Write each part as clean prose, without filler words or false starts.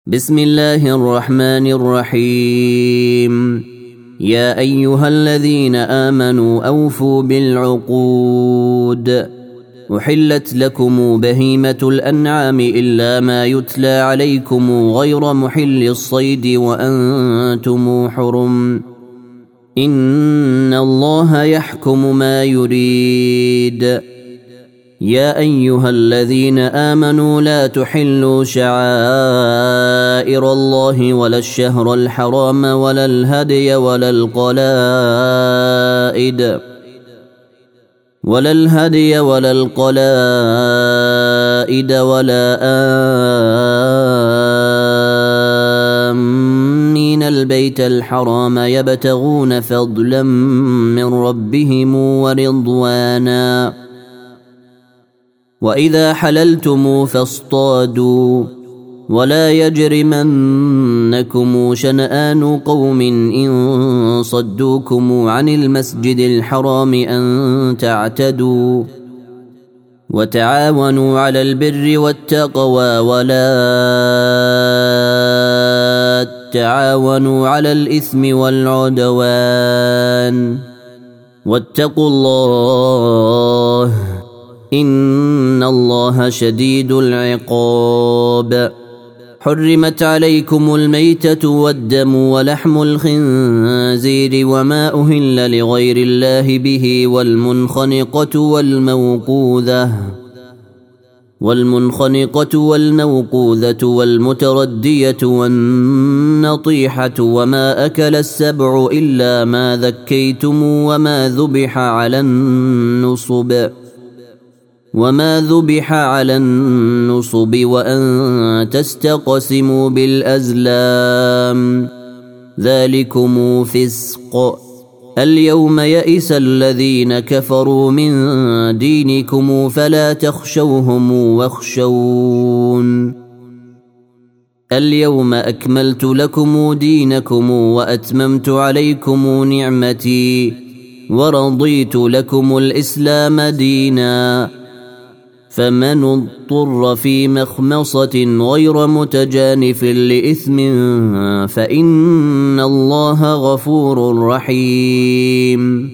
بسم الله الرحمن الرحيم. يا أيها الذين آمنوا أوفوا بالعقود. أحلت لكم بهيمة الأنعام إلا ما يتلى عليكم غير محل الصيد وأنتم حرم. إن الله يحكم ما يريد. يا أيها الذين آمنوا لا تحلوا شعائر الله ولا الشهر الحرام ولا الهدي ولا القلائد ولا آمين البيت الحرام يبتغون فضلا من ربهم ورضوانا. وإذا حللتم فاصطادوا ولا يجرمنكم شنآن قوم إن صدوكم عن المسجد الحرام أن تعتدوا. وتعاونوا على البر والتقوى ولا تعاونوا على الإثم والعدوان. واتقوا الله إن الله شديد العقاب. حرمت عليكم الميتة والدم ولحم الخنزير وما أهل لغير الله به والمنخنقة والموقوذة والمتردية والنطيحة وما أكل السبع إلا ما ذكيتم وما ذبح على النصب وأن تستقسموا بالأزلام ذلكم فسق. اليوم يئس الذين كفروا من دينكم فلا تخشوهم واخشون. اليوم أكملت لكم دينكم وأتممت عليكم نعمتي ورضيت لكم الإسلام دينا. فمن اضطر في مخمصة غير متجانف لإثم فإن الله غفور رحيم.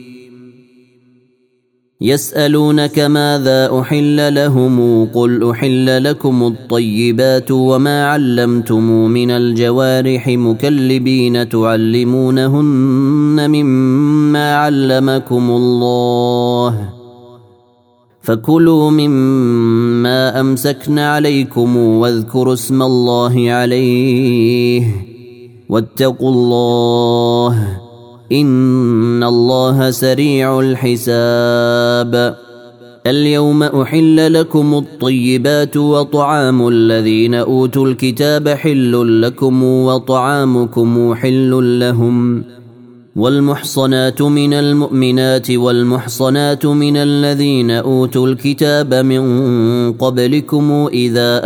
يسألونك ماذا أحل لهم قل أحل لكم الطيبات وما علمتم من الجوارح مكلبين تعلمونهن مما علمكم الله فكلوا مما أمسكن عليكم واذكروا اسم الله عليه واتقوا الله إن الله سريع الحساب. اليوم أحل لكم الطيبات وطعام الذين أوتوا الكتاب حل لكم وطعامكم حل لهم. والمحصنات من المؤمنات والمحصنات من الذين أوتوا الكتاب من قبلكم إذا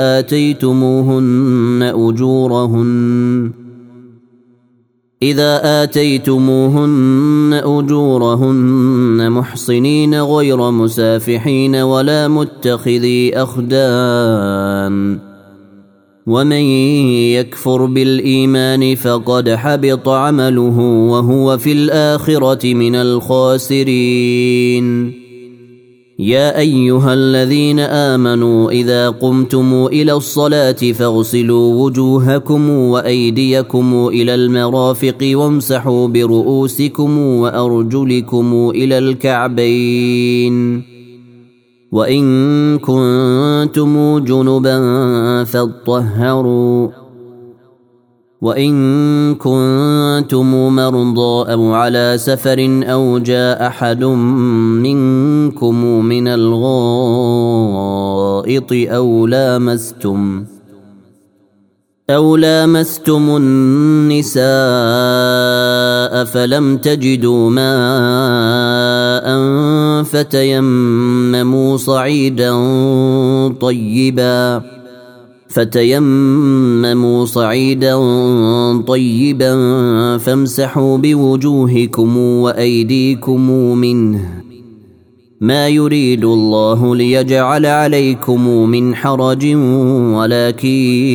آتيتموهن أجورهن محصنين غير مسافحين ولا متخذي أخدان. ومن يكفر بالإيمان فقد حبط عمله وهو في الآخرة من الخاسرين. يا أيها الذين آمنوا إذا قمتم إلى الصلاة فاغسلوا وجوهكم وأيديكم إلى المرافق وامسحوا برؤوسكم وأرجلكم إلى الكعبين. وإن كنتم جنبا فاطهروا. وإن كنتم مرضى أو على سفر أو جاء أحد منكم من الغائط أو لامستم النساء فلم تجدوا ماء فتيمموا صعيدا طيبا فامسحوا بوجوهكم وأيديكم منه ما يريد الله ليجعل عليكم من حرج ولكن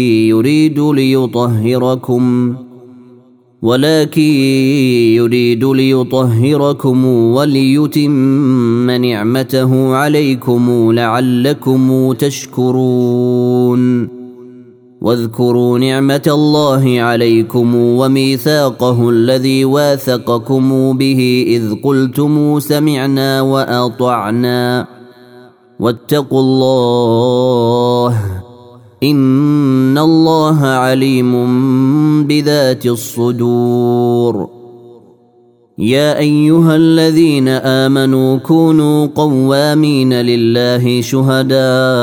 يريد ليطهركم وليتم نعمته عليكم لعلكم تشكرون. واذكروا نعمة الله عليكم وميثاقه الذي واثقكم به إذ قلتم سمعنا وأطعنا واتقوا الله إن الله عليم بذات الصدور. يا أيها الذين آمنوا كونوا قوامين لله شهداء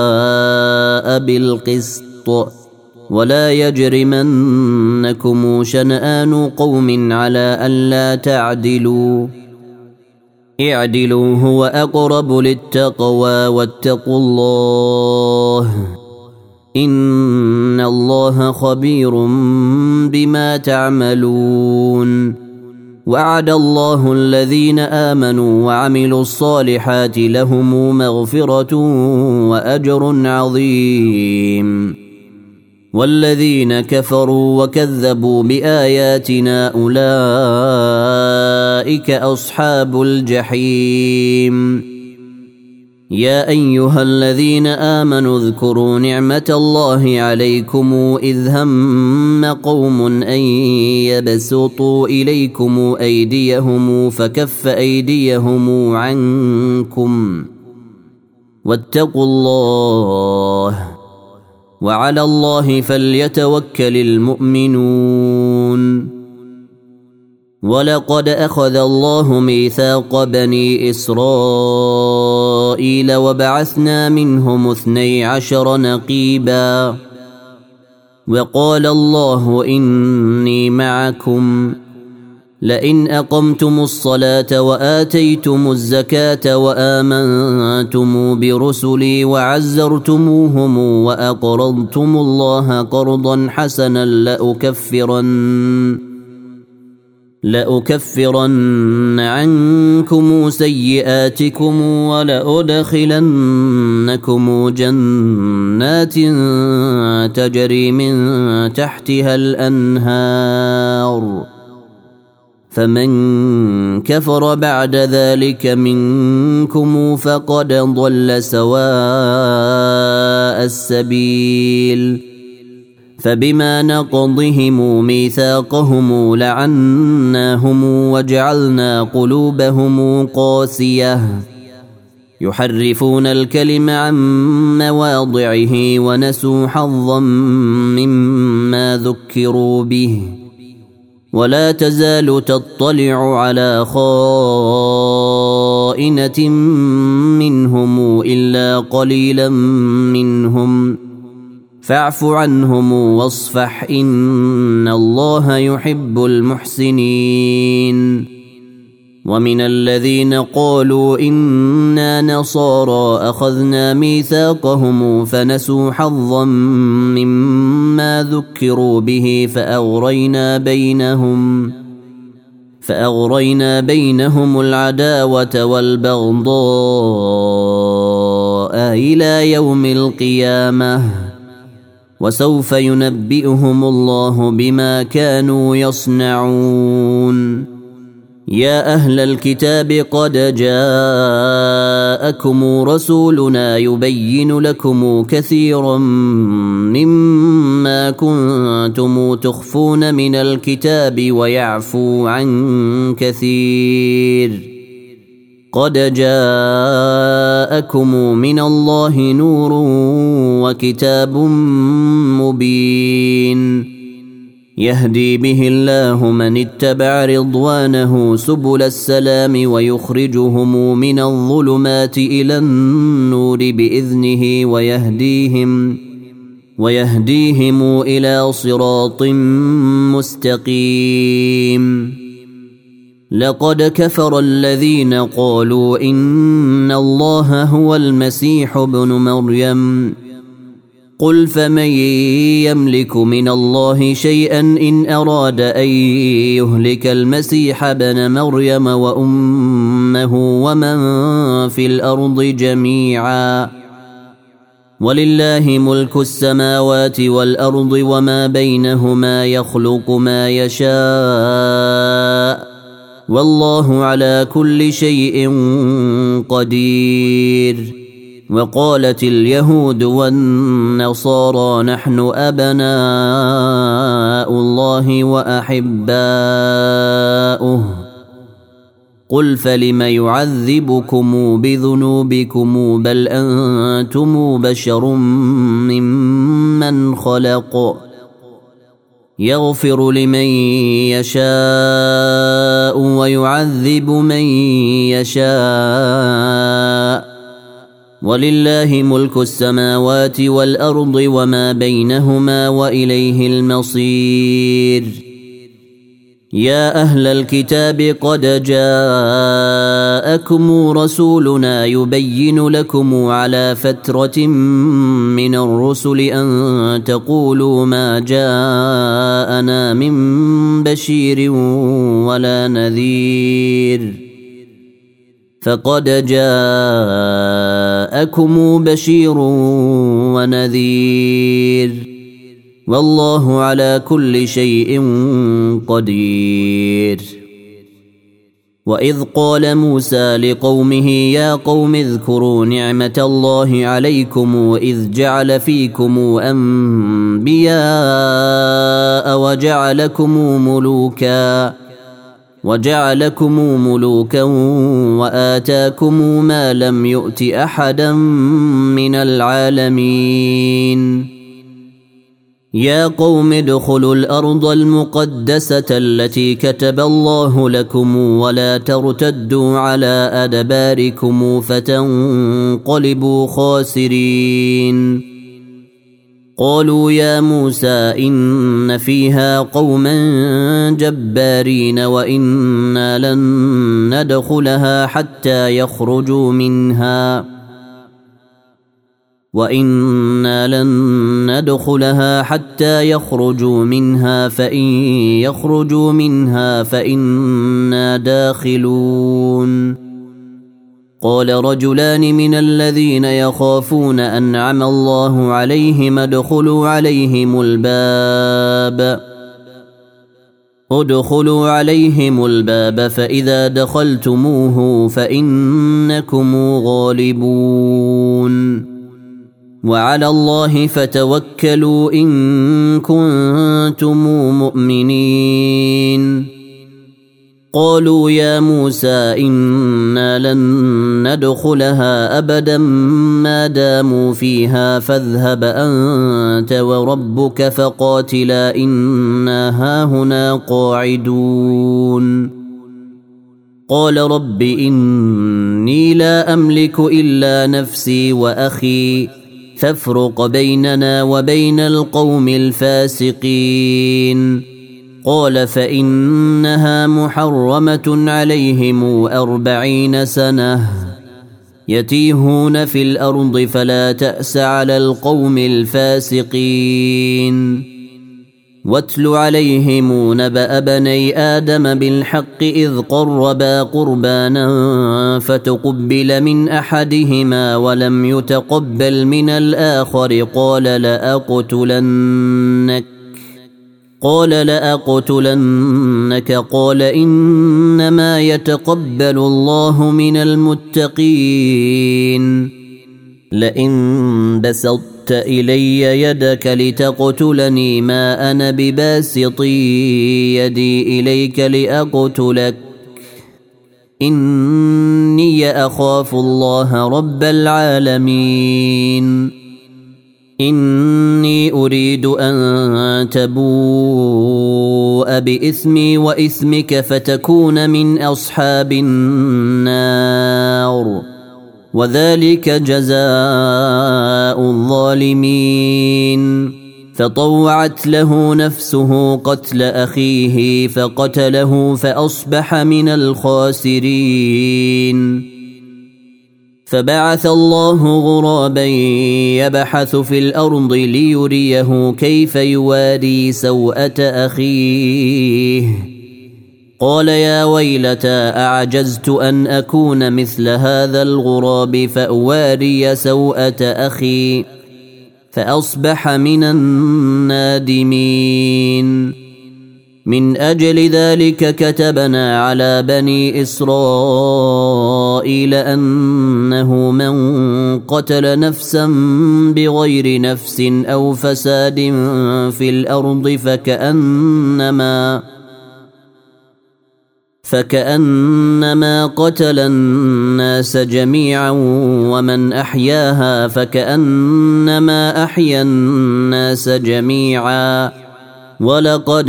بالقسط ولا يجرمنكم شنآن قوم على ألا تعدلوا اعدلوا هو أقرب للتقوى واتقوا الله إن الله خبير بما تعملون. وعد الله الذين آمنوا وعملوا الصالحات لهم مغفرة وأجر عظيم. والذين كفروا وكذبوا بآياتنا أولئك أصحاب الجحيم. يا أيها الذين آمنوا اذكروا نعمة الله عليكم إذ هم قوم أن يبسطوا إليكم أيديهم فكف أيديهم عنكم واتقوا الله وعلى الله فليتوكل المؤمنون. ولقد أخذ الله ميثاق بني إسرائيل وبعثنا منهم 12 نقيبا وقال الله إني معكم لئن أقمتم الصلاة وآتيتم الزكاة وآمنتم برسلي وعزرتموهم وأقرضتم الله قرضا حسنا لأكفرن عنكم سيئاتكم ولأدخلنكم جنات تجري من تحتها الأنهار فمن كفر بعد ذلك منكم فقد ضل سواء السبيل. فبما نقضهم ميثاقهم لعناهم وجعلنا قلوبهم قاسية يحرفون الكلم عن مواضعه ونسوا حظا مما ذكروا به ولا تزال تطلع على خائنة منهم إلا قليلا منهم فاعف عنهم واصفح إن الله يحب المحسنين. ومن الذين قالوا إنا نصارى أخذنا ميثاقهم فنسوا حظا مما ذكروا به فأغرينا بينهم العداوة والبغضاء إلى يوم القيامة وسوف ينبئهم الله بما كانوا يصنعون. يا أهل الكتاب قد جاءكم رسولنا يبين لكم كثيرا مما كنتم تخفون من الكتاب ويعفو عن كثير. قد جاءكم من الله نور وكتاب مبين يهدي به الله من اتبع رضوانه سبل السلام ويخرجهم من الظلمات إلى النور بإذنه ويهديهم إلى صراط مستقيم. لقد كفر الذين قالوا إن الله هو المسيح ابن مريم قل فمن يملك من الله شيئا إن أراد أن يهلك المسيح ابن مريم وأمه ومن في الأرض جميعا ولله ملك السماوات والأرض وما بينهما يخلق ما يشاء والله على كل شيء قدير. وقالت اليهود والنصارى نحن أبناء الله وأحباؤه قل فلم يعذبكم بذنوبكم بل أنتم بشر ممن خلق يغفر لمن يشاء ويعذب من يشاء ولله ملك السماوات والأرض وما بينهما وإليه المصير. يا أهل الكتاب قد جاءكم رسولنا يبين لكم على فترة من الرسل أن تقولوا ما جاءنا من بشير ولا نذير فقد جاءكم بشير ونذير والله على كل شيء قدير. وإذ قال موسى لقومه يا قوم اذكروا نعمة الله عليكم إذ جعل فيكم أنبياء وجعلكم ملوكا وآتاكم ما لم يؤت أحدا من العالمين. يا قوم ادخلوا الأرض المقدسة التي كتب الله لكم ولا ترتدوا على أدباركم فتنقلبوا خاسرين. قالوا يا موسى إن فيها قوما جبارين وإنا لن ندخلها حتى يخرجوا منها فإن يخرجوا منها فإنا داخلون. قال رجلان من الذين يخافون أنعم الله عليهم ادخلوا عليهم الباب فإذا دخلتموه فإنكم غالبون وعلى الله فتوكلوا إن كنتم مؤمنين. قالوا يا موسى إنا لن ندخلها أبدا ما داموا فيها فاذهب أنت وربك فقاتلا إنا هاهنا قاعدون. قال رب إني لا أملك إلا نفسي وأخي فافرق بيننا وبين القوم الفاسقين. قال فإنها محرمة عليهم 40 سنة يتيهون في الأرض فلا تأس على القوم الفاسقين. واتل عليهم نبأ بني آدم بالحق إذ قربا قربانا فتقبل من أحدهما ولم يتقبل من الآخر قال لأقتلنك قال إنما يتقبل الله من المتقين. لئن بسطت إلي يدك لتقتلني ما أنا بباسط يدي إليك لأقتلك إني أخاف الله رب العالمين. إني أريد أن تبوء بإثمي وإثمك فتكون من أصحاب النار وذلك جزاء الظالمين. فطوعت له نفسه قتل أخيه فقتله فأصبح من الخاسرين. فبعث الله غرابا يبحث في الأرض ليريه كيف يواري سوءة أخيه قال يا ويلتى أعجزت أن أكون مثل هذا الغراب فأواري سوءة أخي فأصبح من النادمين من أجل ذلك كتبنا على بني إسرائيل أنه من قتل نفسا بغير نفس أو فساد في الأرض فكأنما قتل الناس جميعا ومن أحياها فكأنما أحيا الناس جميعا ولقد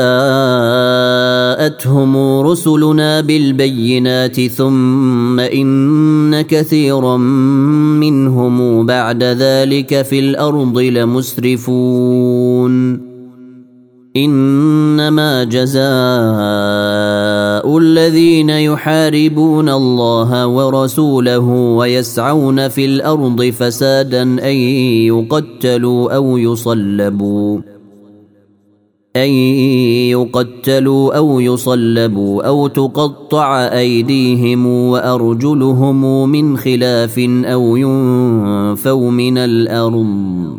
جاءتهم رسلنا بالبينات ثم إن كثيرا منهم بعد ذلك في الأرض لمسرفون إنما جزاء الذين يحاربون الله ورسوله ويسعون في الأرض فسادا أن يقتلوا أو يصلبوا أو تقطع أيديهم وأرجلهم من خلاف أو ينفوا من الأرض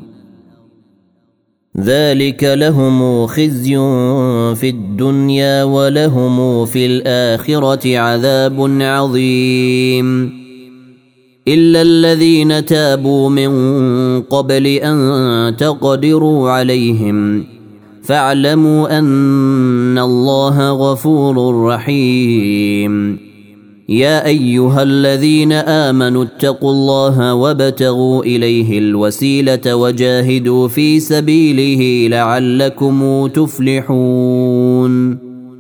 ذلك لهم خزي في الدنيا ولهم في الآخرة عذاب عظيم إلا الذين تابوا من قبل أن تقدروا عليهم فاعلموا أن الله غفور رحيم يا أيها الذين آمنوا اتقوا الله وابتغوا إليه الوسيلة وجاهدوا في سبيله لعلكم تفلحون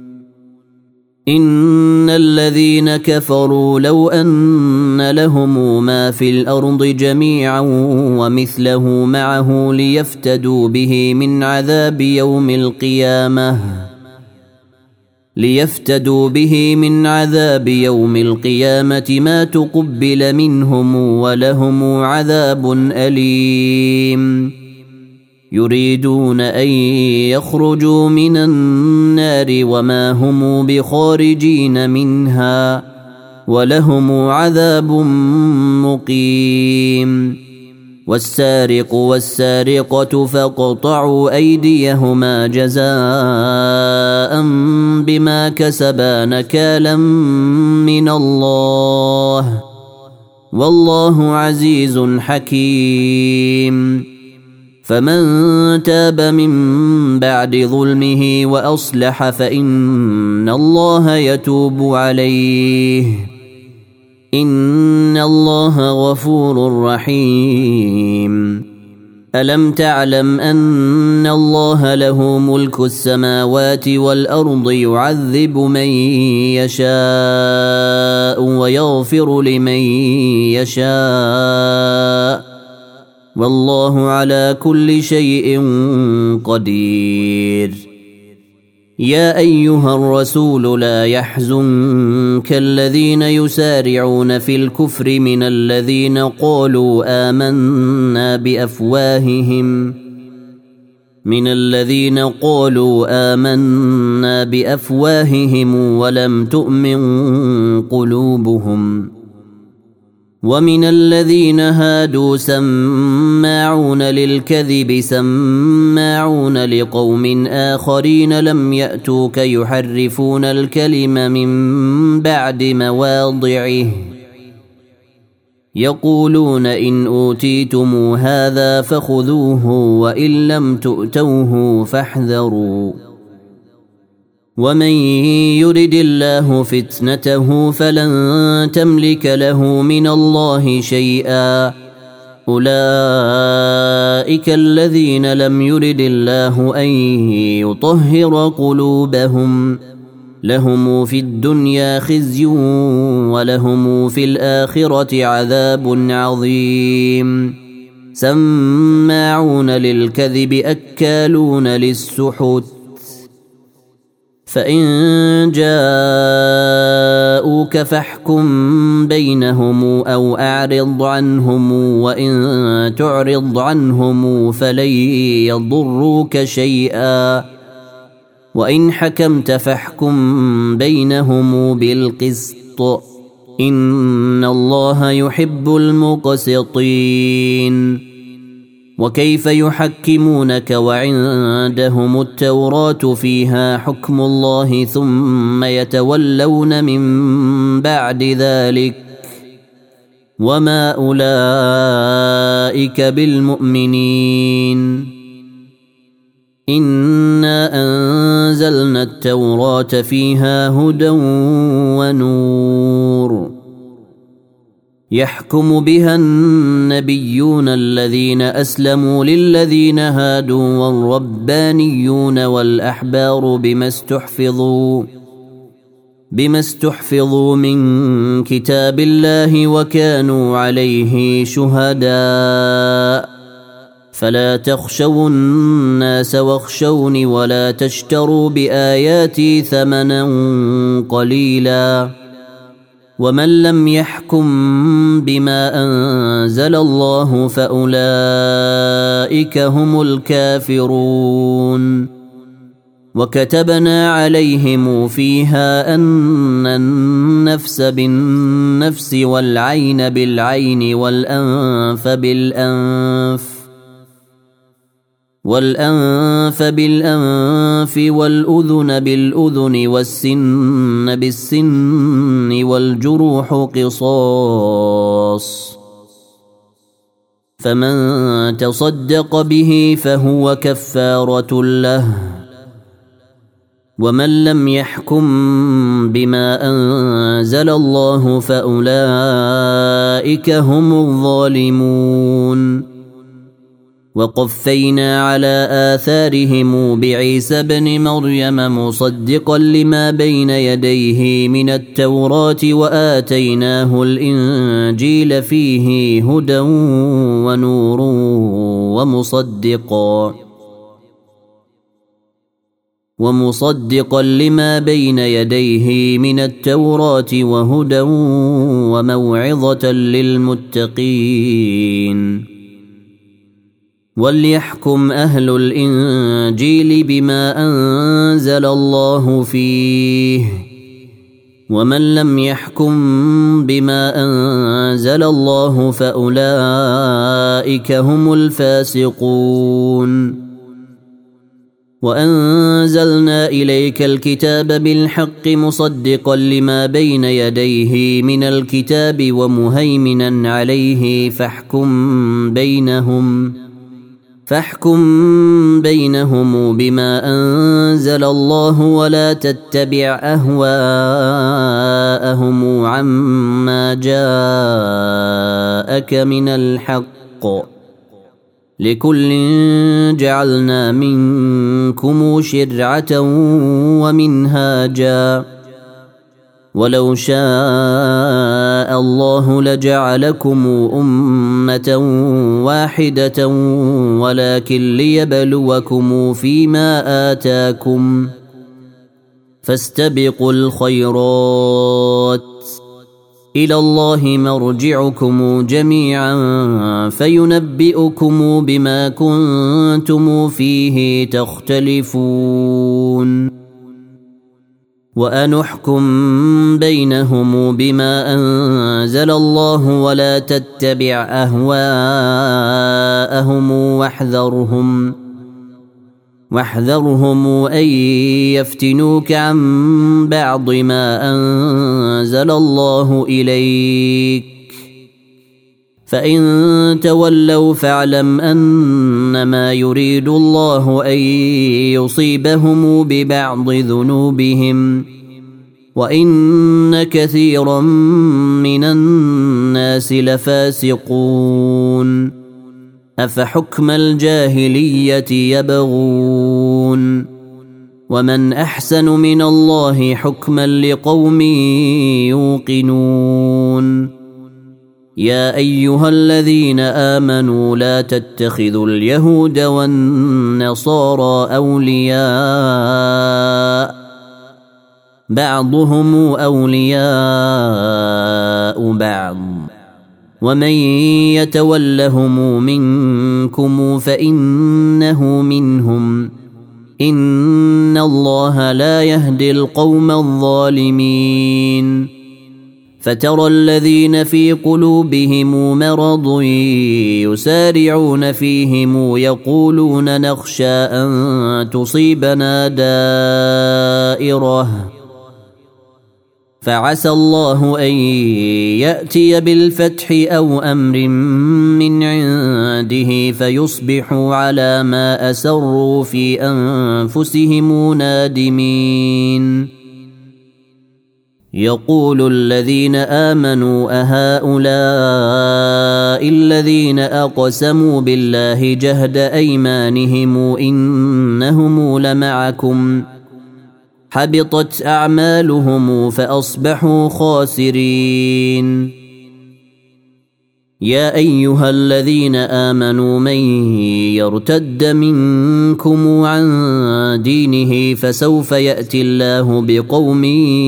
إن الذين كفروا لو أن لهم ما في الأرض جميعا ومثله معه ليفتدوا به من عذاب يوم القيامة ما تقبل منهم ولهم عذاب أليم يريدون أن يخرجوا من النار وما هم بخارجين منها ولهم عذاب مقيم والسارق والسارقة فاقطعوا أيديهما جزاء بما كسبا نكالا من الله والله عزيز حكيم فمن تاب من بعد ظلمه وأصلح فإن الله يتوب عليه إن الله غفور رحيم ألم تعلم أن الله له ملك السماوات والأرض يعذب من يشاء ويغفر لمن يشاء والله على كل شيء قدير يا أيها الرسول لا يحزنك الذين يسارعون في الكفر من الذين قالوا آمنا بأفواههم ولم تؤمن قلوبهم ومن الذين هادوا سماعون للكذب سماعون لقوم آخرين لم يأتوك يحرفون الكلم من بعد مواضعه يقولون إن أوتيتم هذا فخذوه وإن لم تؤتوه فاحذروا ومن يرد الله فتنته فلن تملك له من الله شيئا أولئك الذين لم يرد الله أن يطهر قلوبهم لهم في الدنيا خزي ولهم في الآخرة عذاب عظيم سماعون للكذب أكالون للسحت فإن جاءوك فاحكم بينهم أو أعرض عنهم وإن تعرض عنهم فلن يضروك شيئا وإن حكمت فاحكم بينهم بالقسط إن الله يحب المقسطين وكيف يحكمونك وعندهم التوراة فيها حكم الله ثم يتولون من بعد ذلك وما أولئك بالمؤمنين إنا أنزلنا التوراة فيها هدى ونور يحكم بها النبيون الذين أسلموا للذين هادوا والربانيون والأحبار بما استحفظوا من كتاب الله وكانوا عليه شهداء فلا تخشوا الناس واخشوني ولا تشتروا بآياتي ثمنا قليلا ومن لم يحكم بما أنزل الله فأولئك هم الكافرون وكتبنا عليهم فيها أن النفس بالنفس والعين بالعين والأنف بالأنف والأذن بالأذن والسن بالسن والجروح قصاص فمن تصدق به فهو كفارة له ومن لم يحكم بما أنزل الله فأولئك هم الظالمون وقفينا على آثارهم بعيسى ابن مريم مصدقا لما بين يديه من التوراة وآتيناه الإنجيل فيه هدى ونور ومصدقا لما بين يديه من التوراة وهدى وموعظة للمتقين وليحكم أهل الإنجيل بما أنزل الله فيه ومن لم يحكم بما أنزل الله فأولئك هم الفاسقون وأنزلنا إليك الكتاب بالحق مصدقا لما بين يديه من الكتاب ومهيمنا عليه فاحكم بينهم بما أنزل الله ولا تتبع أهواءهم عما جاءك من الحق لكل جعلنا منكم شرعة ومنهاجا ولو شاء الله لجعلكم أمة واحدة ولكن ليبلوكم فيما آتاكم فاستبقوا الخيرات إلى الله مرجعكم جميعا فينبئكم بما كنتم فيه تختلفون وأنحكم بينهم بما أنزل الله ولا تتبع أهواءهم واحذرهم أن يفتنوك عن بعض ما أنزل الله إليك فإن تولوا فاعلم أنما يريد الله أن يصيبهم ببعض ذنوبهم وإن كثيرا من الناس لفاسقون أفحكم الجاهلية يبغون ومن أحسن من الله حكما لقوم يوقنون يا أيها الذين آمنوا لا تتخذوا اليهود والنصارى أولياء بعضهم أولياء بعض ومن يتولهم منكم فإنه منهم إن الله لا يهدي القوم الظالمين فترى الذين في قلوبهم مرض يسارعون فيهم يقولون نخشى أن تصيبنا دائرة فعسى الله أن يأتي بالفتح أو أمر من عنده فيصبحوا على ما أسروا في أنفسهم نادمين يقول الذين آمنوا أهؤلاء الذين أقسموا بالله جهد أيمانهم إنهم لمعكم حبطت أعمالهم فأصبحوا خاسرين يا أيها الذين آمنوا من يرتد منكم عن دينه فسوف يأتي الله بقوم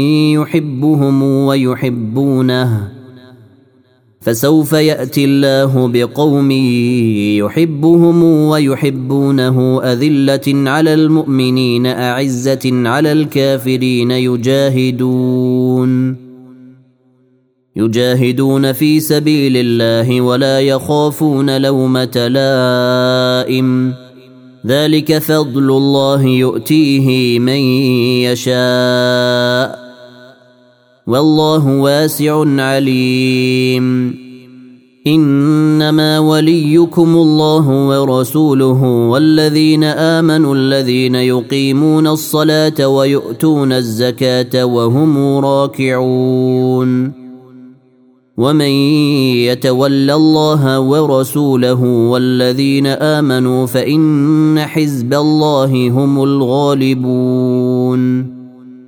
يحبهم ويحبونه أذلة على المؤمنين أعزة على الكافرين يجاهدون في سبيل الله ولا يخافون لومة لائم ذلك فضل الله يؤتيه من يشاء والله واسع عليم إنما وليكم الله ورسوله والذين آمنوا الذين يقيمون الصلاة ويؤتون الزكاة وهم راكعون ومن يتول الله ورسوله والذين آمنوا فإن حزب الله هم الغالبون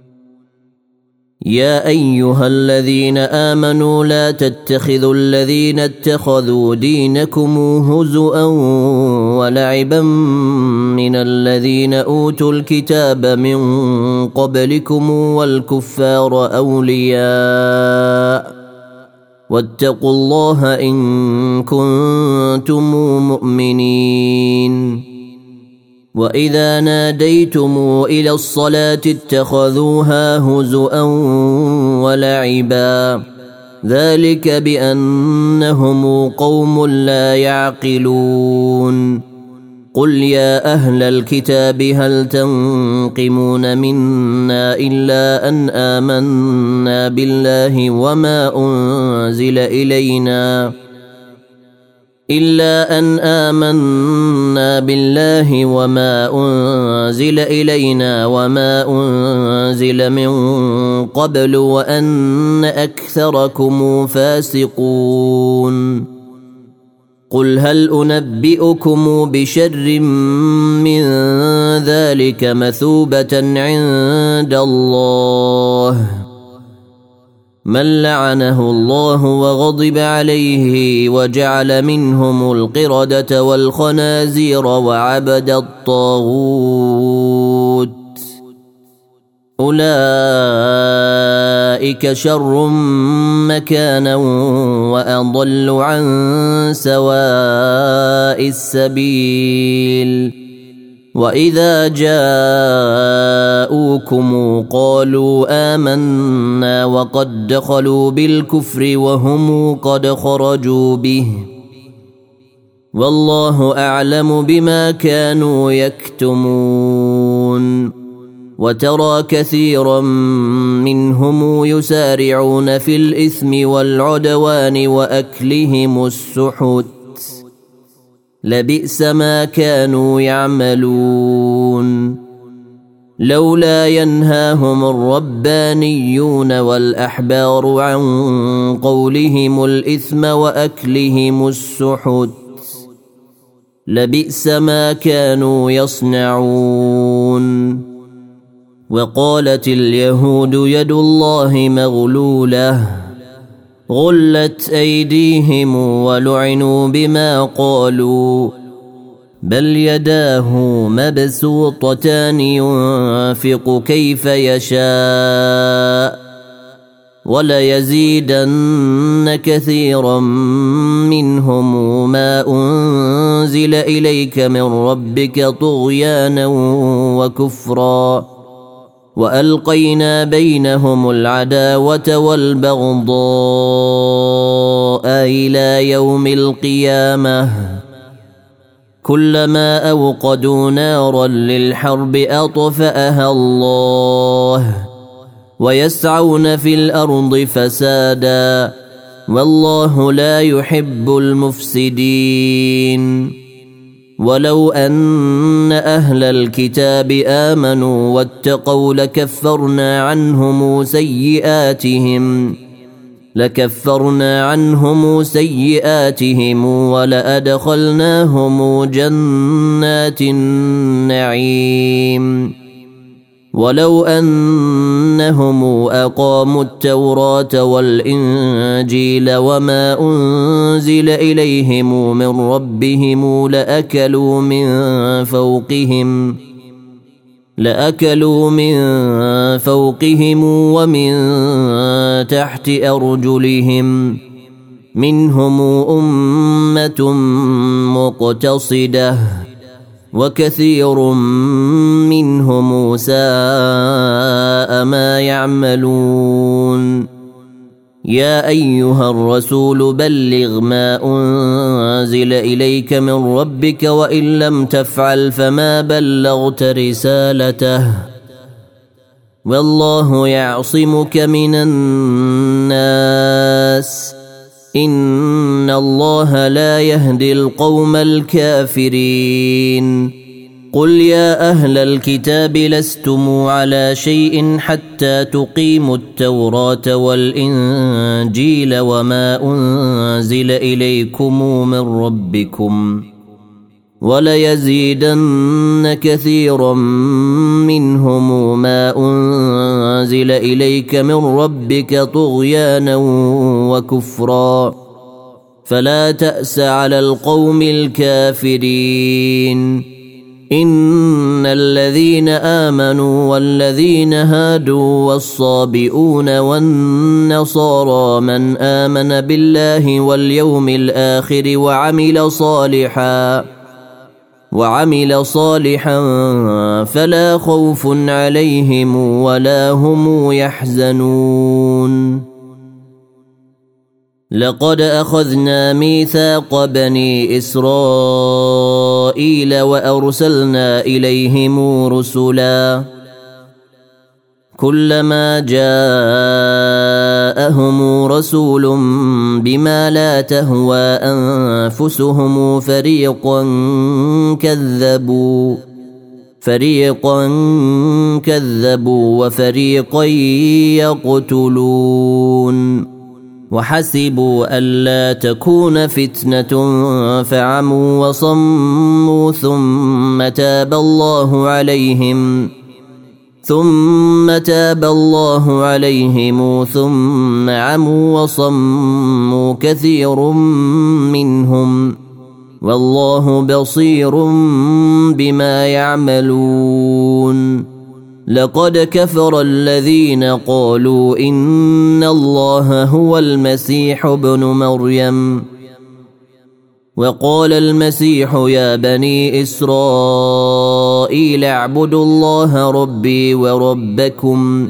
يا أيها الذين آمنوا لا تتخذوا الذين اتخذوا دينكم هزؤا ولعبا من الذين أوتوا الكتاب من قبلكم والكفار أولياء واتقوا الله إن كنتم مؤمنين وإذا ناديتم إلى الصلاة اتخذوها هزؤا ولعبا ذلك بأنهم قوم لا يعقلون قل يا أهل الكتاب هل تنقمون منا إلا أن آمنا بالله وما أنزل إلينا وما أنزل من قبل وأن أكثركم فاسقون قل هل أنبئكم بشر من ذلك مثوبة عند الله من لعنه الله وغضب عليه وجعل منهم القردة والخنازير وعبد الطاغوت أولئك شر مكانا وأضل عن سواء السبيل وإذا جاءوكم قالوا آمنا وقد دخلوا بالكفر وهم قد خرجوا به والله أعلم بما كانوا يكتمون وترى كثيرا منهم يسارعون في الإثم والعدوان وأكلهم السحت لبئس ما كانوا يعملون لولا ينهاهم الربانيون والأحبار عن قولهم الإثم وأكلهم السحت لبئس ما كانوا يصنعون وقالت اليهود يد الله مغلولة غلت أيديهم ولعنوا بما قالوا بل يداه مبسوطتان ينفق كيف يشاء وليزيدن كثيرا منهم ما أنزل إليك من ربك طغيانا وكفرا وألقينا بينهم العداوة والبغضاء إلى يوم القيامة كلما أوقدوا نارا للحرب أطفأها الله ويسعون في الأرض فسادا والله لا يحب المفسدين ولو أن أهل الكتاب آمنوا واتقوا لكفرنا عنهم سيئاتهم ولأدخلناهم جنات النعيم ولو أنهم أقاموا التوراة والإنجيل وما أنزل إليهم من ربهم لأكلوا من فوقهم ومن تحت أرجلهم منهم أمة مقتصدة وكثير منهم ساء ما يعملون يا أيها الرسول بلغ ما أنزل إليك من ربك وإن لم تفعل فما بلغت رسالته والله يعصمك من الناس إن الله لا يهدي القوم الكافرين قل يا أهل الكتاب لستم على شيء حتى تقيموا التوراة والإنجيل وما أنزل إليكم من ربكم وليزيدن كثيرا منهم ما أنزل إليك من ربك طغيانا وكفرا فلا تأس على القوم الكافرين إن الذين آمنوا والذين هادوا والصابئون والنصارى من آمن بالله واليوم الآخر وعمل صالحا فلا خوف عليهم ولا هم يحزنون لقد أخذنا ميثاق بني إسرائيل وأرسلنا إليهم رسلا كلما جاءهم رسول بما لا تهوى أنفسهم فريقا كذبوا وفريقا يقتلون وحسبوا ألا تكون فتنة فعموا وصموا ثم تاب الله عليهم ثم عموا وصموا كثير منهم والله بصير بما يعملون لقد كفر الذين قالوا إن الله هو المسيح ابن مريم وقال المسيح يا بني إسرائيل اعبدوا الله ربي وربكم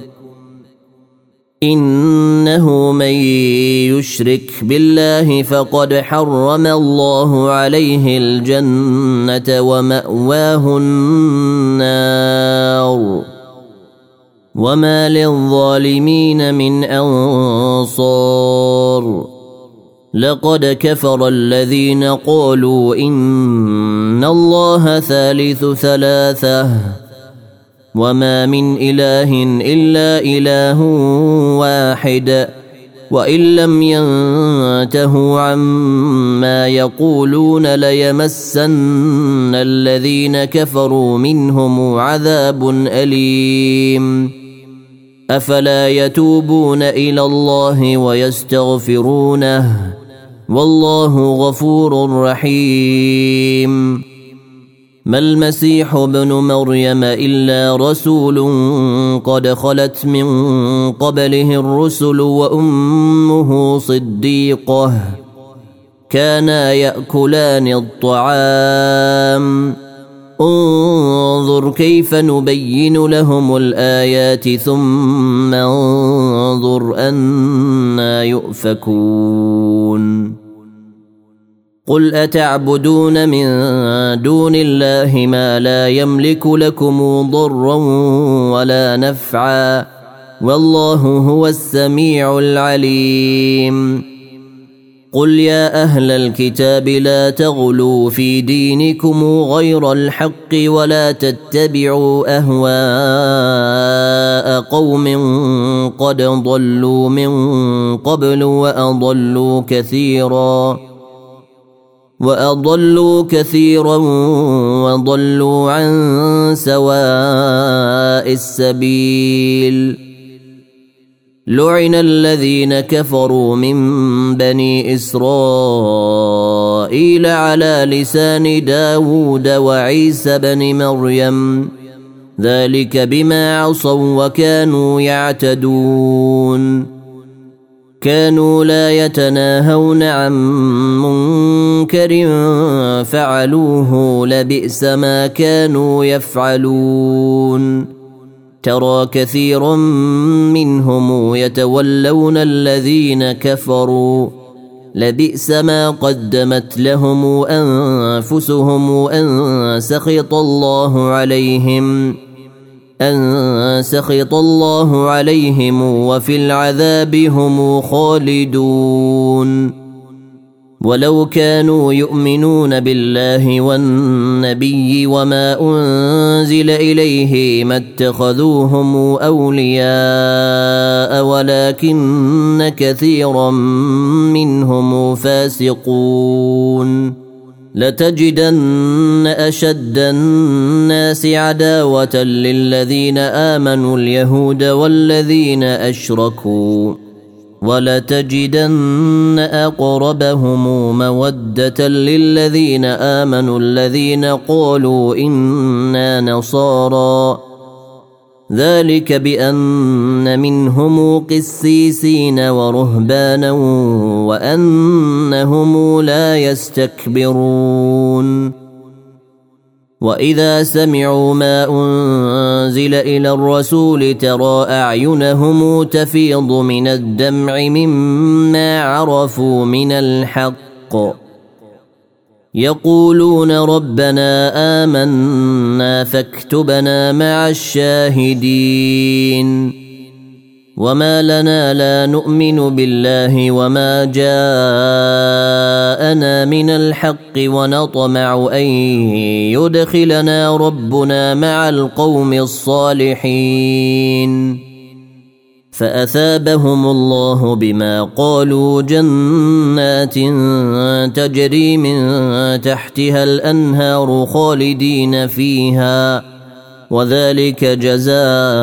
إنه من يشرك بالله فقد حرم الله عليه الجنة ومأواه النار وما للظالمين من أنصار لقد كفر الذين قالوا إن الله ثالث ثلاثة وما من إله إلا إله واحد وإن لم ينتهوا عما يقولون ليمسن الذين كفروا منهم عذاب أليم أفلا يتوبون إلى الله ويستغفرونه والله غفور رحيم ما المسيح ابن مريم إلا رسول قد خلت من قبله الرسل وأمه صديقة كانا يأكلان الطعام انظر كيف نبين لهم الآيات ثم انظر أنا يؤفكون قل أتعبدون من دون الله ما لا يملك لكم ضرا ولا نفعا والله هو السميع العليم قل يا أهل الكتاب لا تغلوا في دينكم غير الحق ولا تتبعوا أهواء قوم قد ضلوا من قبل وأضلوا كثيرا وضلوا عن سواء السبيل لعن الذين كفروا من بني إسرائيل على لسان داود وعيسى بن مريم ذلك بما عصوا وكانوا يعتدون كانوا لا يتناهون عن منكر فعلوه لبئس ما كانوا يفعلون ترى كثيرا منهم يتولون الذين كفروا لبئس ما قدمت لهم أنفسهم أن سخط الله عليهم وفي العذاب هم خالدون ولو كانوا يؤمنون بالله والنبي وما أنزل إليه ما اتخذوهم أولياء ولكن كثيرا منهم فاسقون لتجدن أشد الناس عداوة للذين آمنوا اليهود والذين أشركوا ولتجدن أقربهم مودة للذين آمنوا الذين قالوا إنا نصارى ذلك بأن منهم قسيسين ورهبانا وأنهم لا يستكبرون وإذا سمعوا ما أنزل إلى الرسول ترى أعينهم تفيض من الدمع مما عرفوا من الحق يقولون ربنا آمنا فاكتبنا مع الشاهدين وما لنا لا نؤمن بالله وما جاءنا من الحق ونطمع أن يدخلنا ربنا مع القوم الصالحين فأثابهم الله بما قالوا جنات تجري من تحتها الأنهار خالدين فيها وذلك جزاء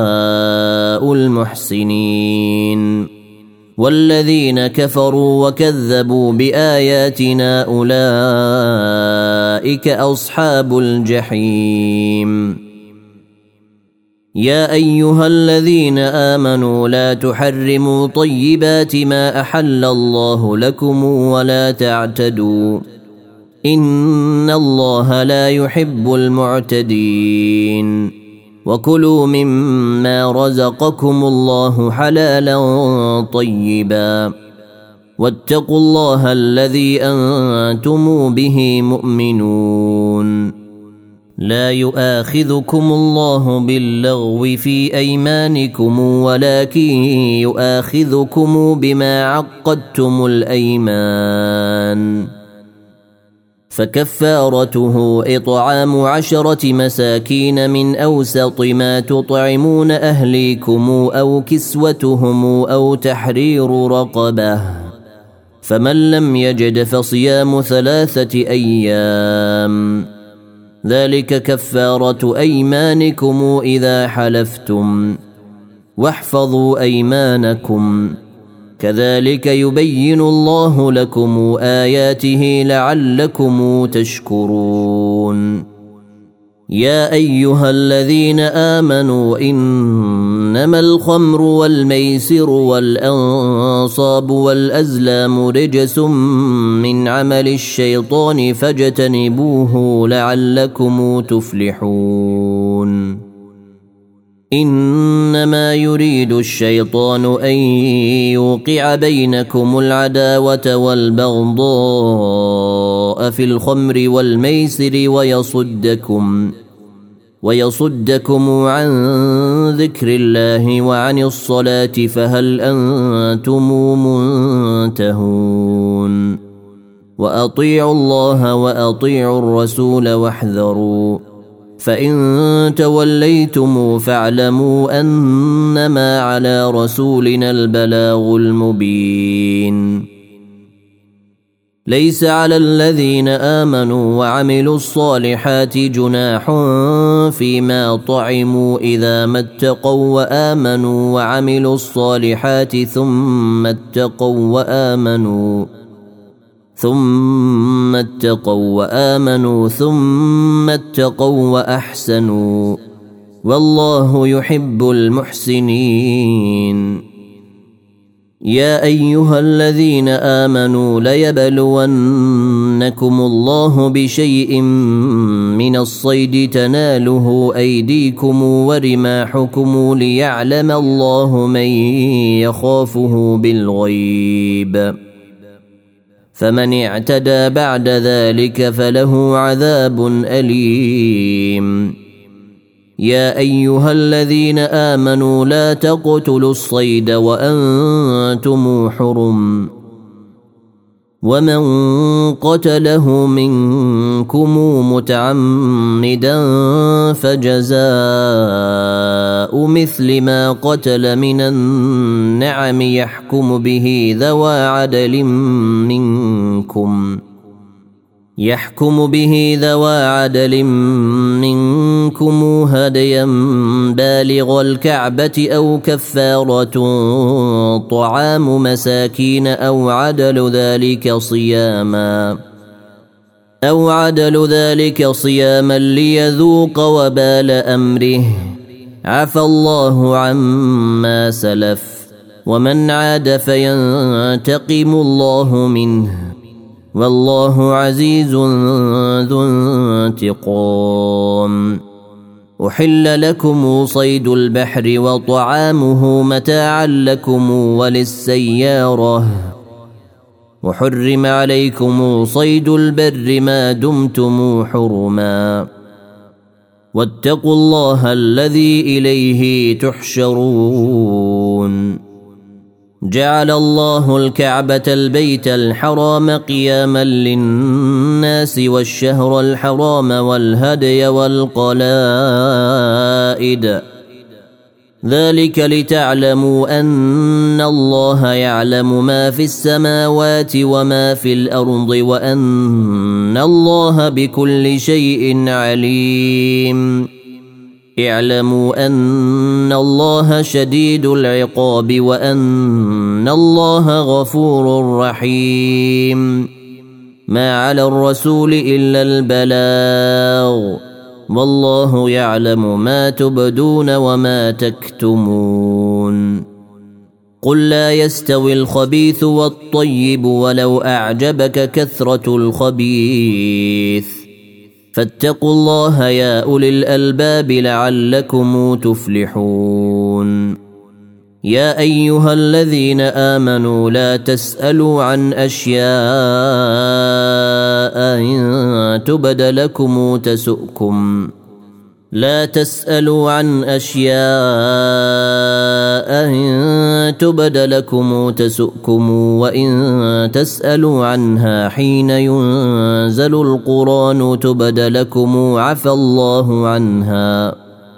المحسنين والذين كفروا وكذبوا بآياتنا أولئك أصحاب الجحيم يا أيها الذين آمنوا لا تحرموا طيبات ما أحل الله لكم ولا تعتدوا إن الله لا يحب المعتدين وكلوا مما رزقكم الله حلالا طيبا واتقوا الله الذي أنتم به مؤمنون لا يؤاخذكم الله باللغو في أيمانكم ولكن يؤاخذكم بما عقدتم الأيمان فكفارته إطعام 10 مساكين من أوسط ما تطعمون أهليكم أو كسوتهم أو تحرير رقبة فمن لم يجد فصيام 3 أيام ذلك كفارة أيمانكم إذا حلفتم واحفظوا أيمانكم كذلك يبين الله لكم آياته لعلكم تشكرون يا أيها الذين آمنوا إنما الخمر والميسر والأنصاب والأزلام رجس من عمل الشيطان فاجتنبوه لعلكم تفلحون إنما يريد الشيطان أن يوقع بينكم العداوة والبغضاء في الخمر والميسر ويصدكم عن ذكر الله وعن الصلاة فهل أنتم منتهون وأطيعوا الله وأطيعوا الرسول واحذروا فإن توليتم فاعلموا أنما على رسولنا البلاغ المبين ليس على الذين آمنوا وعملوا الصالحات جناح فيما طعموا إذا ما اتقوا وآمنوا وعملوا الصالحات ثم اتقوا وآمنوا ثم اتقوا وأحسنوا والله يحب المحسنين يا أيها الذين آمنوا ليبلونكم الله بشيء من الصيد تناله أيديكم ورماحكم ليعلم الله من يخافه بالغيب فمن اعتدى بعد ذلك فله عذاب أليم يا أيها الذين آمنوا لا تقتلوا الصيد وأنتم حرم ومن قتله منكم متعمدا فجزاء مثل ما قتل من النعم يحكم به ذوى عدل منكم هديا بالغ الكعبة أو كفارة طعام مساكين أو عدل ذلك صياما ليذوق وبال أمره عفى الله عما سلف ومن عاد فينتقم الله منه والله عزيز ذو انتقام أحل لكم صيد البحر وطعامه متاعا لكم وللسيارة وحرم عليكم صيد البر ما دمتم حرما واتقوا الله الذي إليه تحشرون جعل الله الكعبة البيت الحرام قياما للناس والشهر الحرام والهدي والقلائد ذلك لتعلموا أن الله يعلم ما في السماوات وما في الأرض وأن الله بكل شيء عليم اعلموا أن الله شديد العقاب وأن الله غفور رحيم ما على الرسول إلا البلاغ والله يعلم ما تبدون وما تكتمون قل لا يستوي الخبيث والطيب ولو أعجبك كثرة الخبيث فاتقوا الله يا أولي الألباب لعلكم تفلحون يا أيها الذين آمنوا لا تسألوا عن أشياء إن تبد لكم تسؤكم وإن تسألوا عنها حين ينزل القرآن تبد لكم عفى الله عنها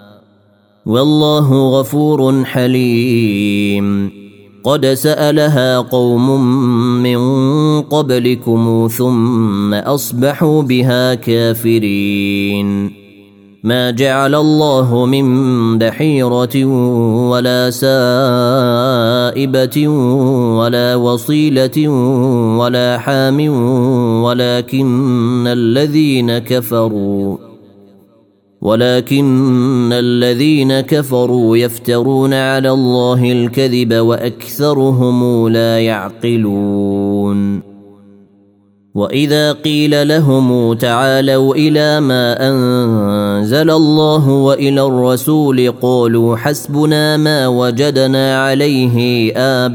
والله غفور حليم قد سألها قوم من قبلكم ثم أصبحوا بها كافرين ما جعل الله من بحيرة ولا سائبة ولا وصيلة ولا حام ولكن الذين كفروا يفترون على الله الكذب وأكثرهم لا يعقلون. وإذا قيل لهم تعالوا إلى ما أنزل الله وإلى الرسول قالوا حسبنا ما وجدنا عليه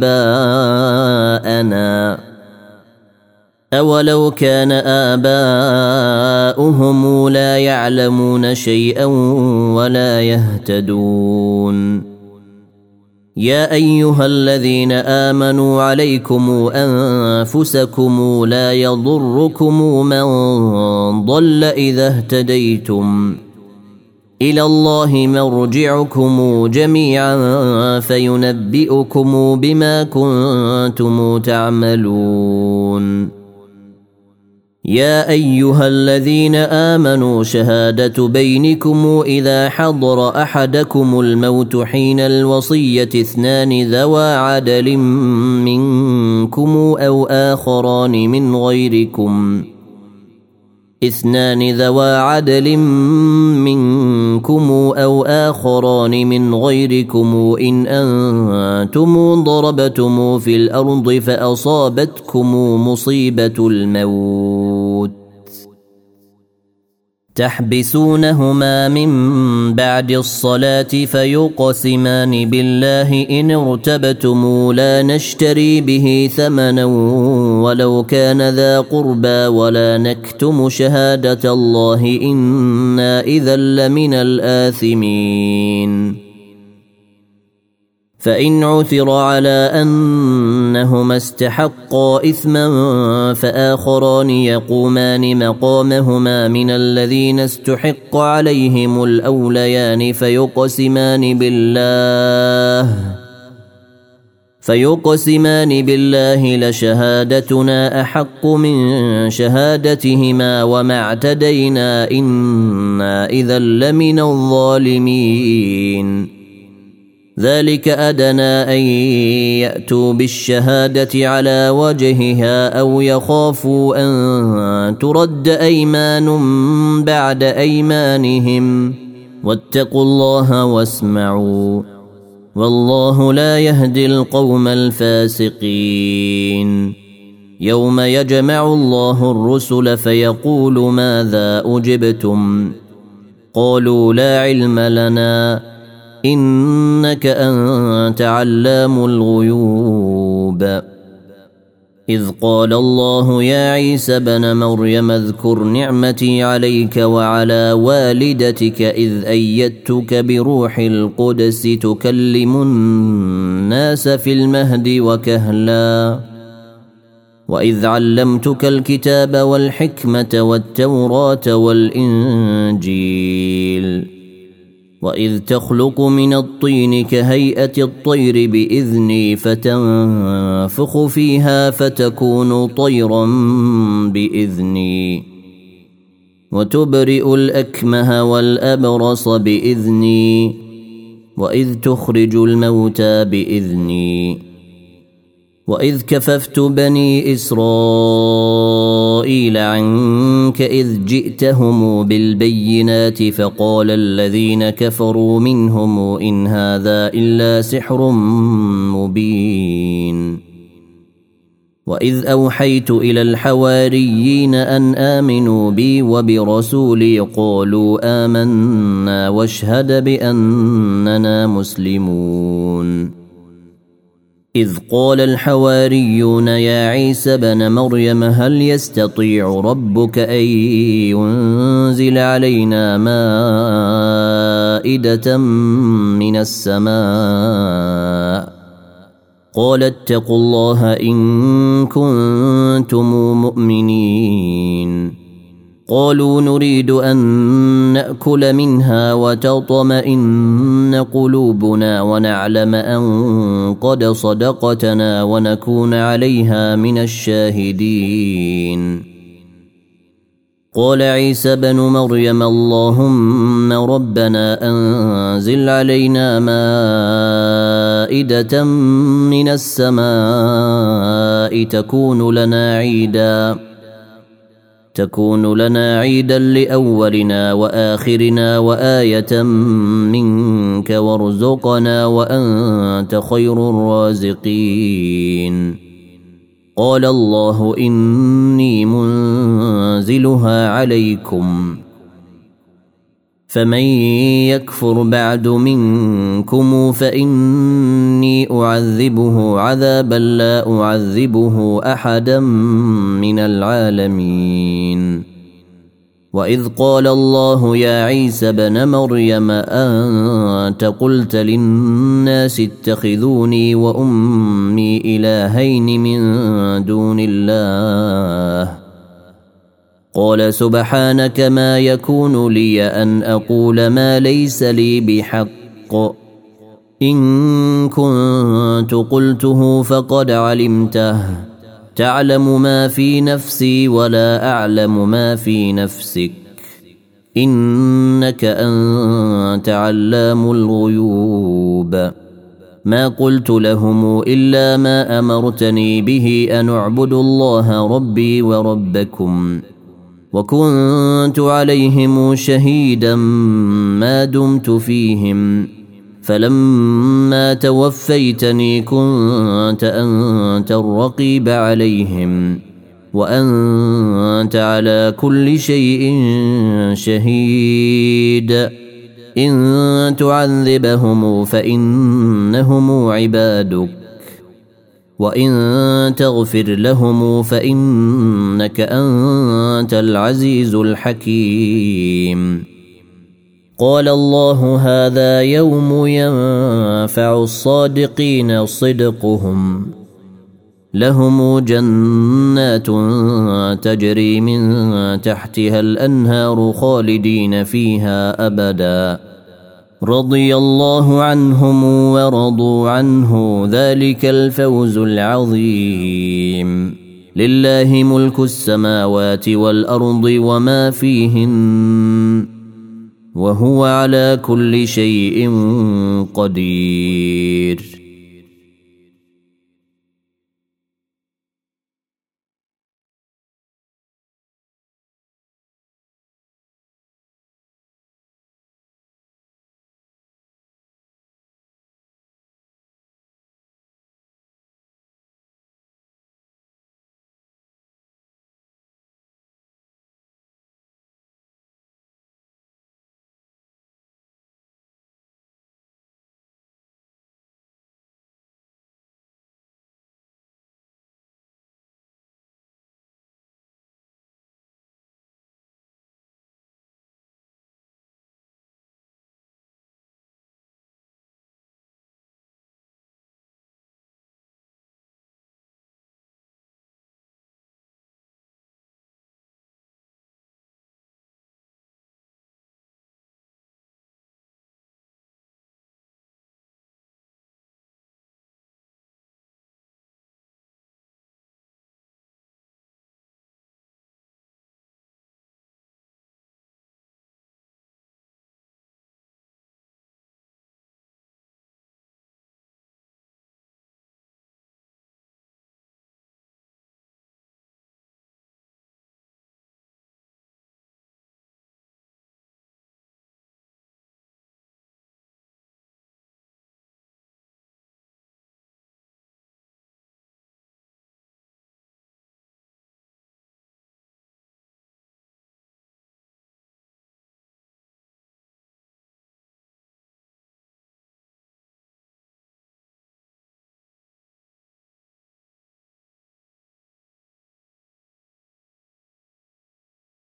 آباءنا أولو كان آباؤهم لا يعلمون شيئا ولا يهتدون. يا أيها الذين آمنوا عليكم أنفسكم لا يضركم من ضل إذا اهتديتم إلى الله مرجعكم جميعا فينبئكم بما كنتم تعملون. يا أيها الذين آمنوا شهادة بينكم إذا حضر أحدكم الموت حين الوصية 2 ذوى عدل منكم أو آخران من غيركم إن أنتم ضربتم في الأرض فأصابتكم مصيبة الموت تحبسونهما من بعد الصلاة فيقسمان بالله إن ارتبتم لا نشتري به ثمنا ولو كان ذا قربى ولا نكتم شهادة الله إنا إذا لمن الآثمين. فإن عثر على أنهما استحقا إثما فآخران يقومان مقامهما من الذين استحق عليهم الأوليان فيقسمان بالله لشهادتنا أحق من شهادتهما وما اعتدينا إنا إذا لمن الظالمين. ذلك أدنى أن يأتوا بالشهادة على وجهها أو يخافوا أن ترد أيمان بعد أيمانهم واتقوا الله واسمعوا والله لا يهدي القوم الفاسقين. يوم يجمع الله الرسل فيقول ماذا أجبتم قالوا لا علم لنا إنك أنت علام الغيوب. إذ قال الله يا عيسى ابن مريم اذكر نعمتي عليك وعلى والدتك إذ أيدتك بروح القدس تكلم الناس في المهد وكهلا وإذ علمتك الكتاب والحكمة والتوراة والإنجيل وإذ تخلق من الطين كهيئة الطير بإذني فتنفخ فيها فتكون طيرا بإذني وتبرئ الأكمه والأبرص بإذني وإذ تخرج الموتى بإذني وإذ كففت بني إسرائيل عنك إذ جئتهم بالبينات فقال الذين كفروا منهم إن هذا إلا سحر مبين. وإذ أوحيت إلى الحواريين أن آمنوا بي وبرسولي قالوا آمنا واشهد بأننا مسلمون. إذ قال الحواريون يا عيسى ابن مريم هل يستطيع ربك أن ينزل علينا مائدة من السماء قال اتقوا الله إن كنتم مؤمنين. قالوا نريد أن نأكل منها وتطمئن قلوبنا ونعلم أن قد صدقتنا ونكون عليها من الشاهدين. قال عيسى بن مريم اللهم ربنا أنزل علينا مائدة من السماء تكون لنا عيدا لأولنا وآخرنا وآية منك وارزقنا وأنت خير الرازقين. قال الله إني منزلها عليكم فمن يكفر بعد منكم فإني أعذبه عذابا لا أعذبه أحدا من العالمين. وإذ قال الله يا عيسى بن مريم أنت قلت للناس اتخذوني وأمي إلهين من دون الله قال سبحانك ما يكون لي أن أقول ما ليس لي بحق إن كنت قلته فقد علمته تعلم ما في نفسي ولا أعلم ما في نفسك إنك أنت علام الغيوب. ما قلت لهم إلا ما أمرتني به أن اعبدوا الله ربي وربكم وكنت عليهم شهيدا ما دمت فيهم فلما توفيتني كنت أنت الرقيب عليهم وأنت على كل شيء شهيد. إن تعذبهم فإنهم عبادك وإن تغفر لهم فإنك أنت العزيز الحكيم. قال الله هذا يوم ينفع الصادقين صدقهم لهم جنات تجري من تحتها الأنهار خالدين فيها أبدا رضي الله عنهم ورضوا عنه ذلك الفوز العظيم. لله ملك السماوات والأرض وما فيهن وهو على كل شيء قدير.